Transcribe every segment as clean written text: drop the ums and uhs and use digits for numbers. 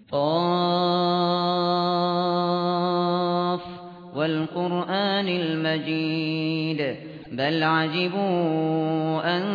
قاف والقرآن المجيد بل عجبوا أن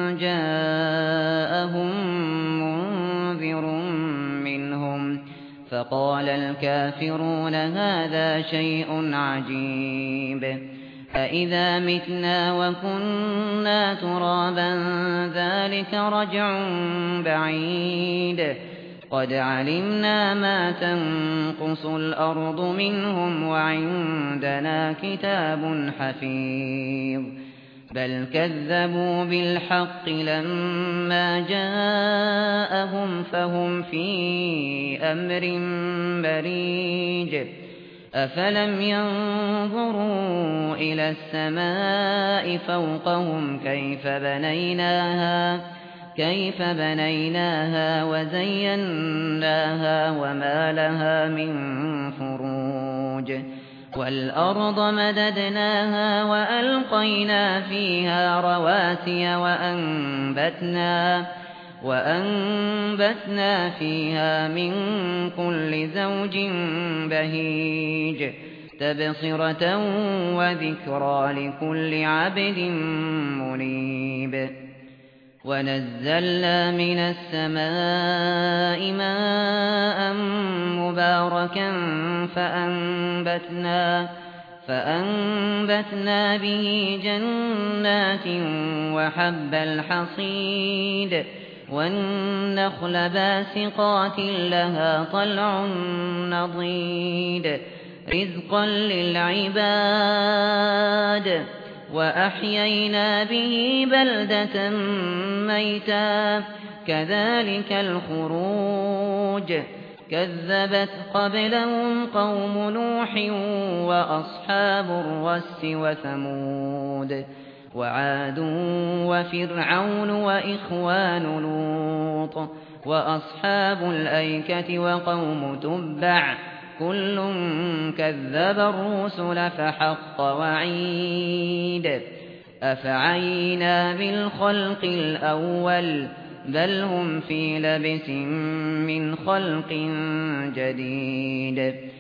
جاءهم منذر منهم فقال الكافرون هذا شيء عجيب أإذا متنا وكنا ترابا ذلك رجع بعيد قد علمنا ما تنقص الأرض منهم وعندنا كتاب حفيظ بل كذبوا بالحق لما جاءهم فهم في أمر مريج أفلم ينظروا إلى السماء فوقهم كيف بنيناها وزيناها وما لها من فروج والأرض مددناها وألقينا فيها رواسي وأنبتنا فيها من كل زوج بهيج تبصرة وذكرى لكل عبد منيب ونزلنا من السماء ماء مباركا فأنبتنا به جنات وحب الحصيد والنخل باسقات لها طلع نضيد رزقا للعباد وأحيينا به بلدة ميتا كذلك الخروج كذبت قبلهم قوم نوح وأصحاب الرس وثمود وعاد وفرعون وإخوان لوط وأصحاب الأيكة وقوم تبع كل كذب الرسل فحق وعيد أفعينا بالخلق الأول بل هم في لبس من خلق جديد